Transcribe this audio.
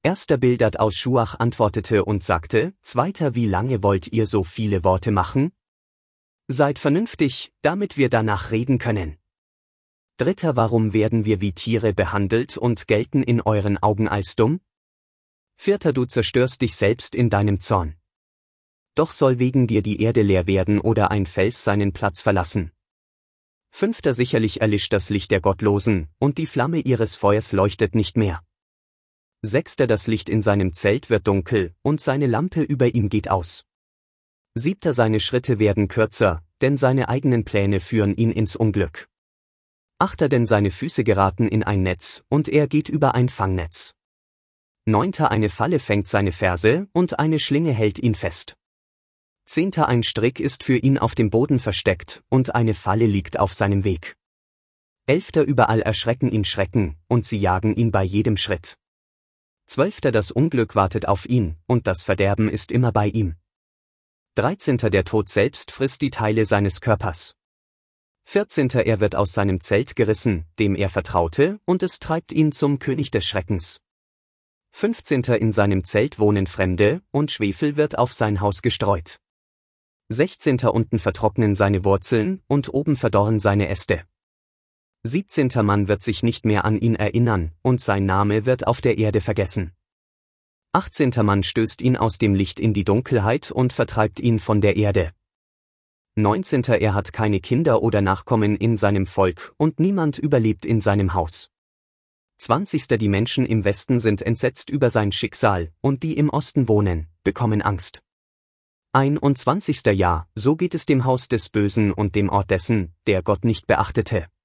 Erster Bildad aus Schuach antwortete und sagte, Zweiter, wie lange wollt ihr so viele Worte machen? Seid vernünftig, damit wir danach reden können. Dritter, warum werden wir wie Tiere behandelt und gelten in euren Augen als dumm? Vierter, du zerstörst dich selbst in deinem Zorn. Doch soll wegen dir die Erde leer werden oder ein Fels seinen Platz verlassen. Fünfter, sicherlich erlischt das Licht der Gottlosen, und die Flamme ihres Feuers leuchtet nicht mehr. Sechster, das Licht in seinem Zelt wird dunkel, und seine Lampe über ihm geht aus. Siebter, seine Schritte werden kürzer, denn seine eigenen Pläne führen ihn ins Unglück. Achter, denn seine Füße geraten in ein Netz, und er geht über ein Fangnetz. Neunter, eine Falle fängt seine Ferse, und eine Schlinge hält ihn fest. Zehnter, ein Strick ist für ihn auf dem Boden versteckt, und eine Falle liegt auf seinem Weg. Elfter, überall erschrecken ihn Schrecken, und sie jagen ihn bei jedem Schritt. Zwölfter, das Unglück wartet auf ihn, und das Verderben ist immer bei ihm. 13. Der Tod selbst frisst die Teile seines Körpers. 14. Er wird aus seinem Zelt gerissen, dem er vertraute, und es treibt ihn zum König des Schreckens. 15. In seinem Zelt wohnen Fremde, und Schwefel wird auf sein Haus gestreut. 16. Unten vertrocknen seine Wurzeln, und oben verdorren seine Äste. 17. Man wird sich nicht mehr an ihn erinnern, und sein Name wird auf der Erde vergessen. 18. Man stößt ihn aus dem Licht in die Dunkelheit und vertreibt ihn von der Erde. 19. Er hat keine Kinder oder Nachkommen in seinem Volk, und niemand überlebt in seinem Haus. 20. Die Menschen im Westen sind entsetzt über sein Schicksal, und die im Osten wohnen, bekommen Angst. 21. Ja, so geht es dem Haus des Bösen und dem Ort dessen, der Gott nicht beachtete.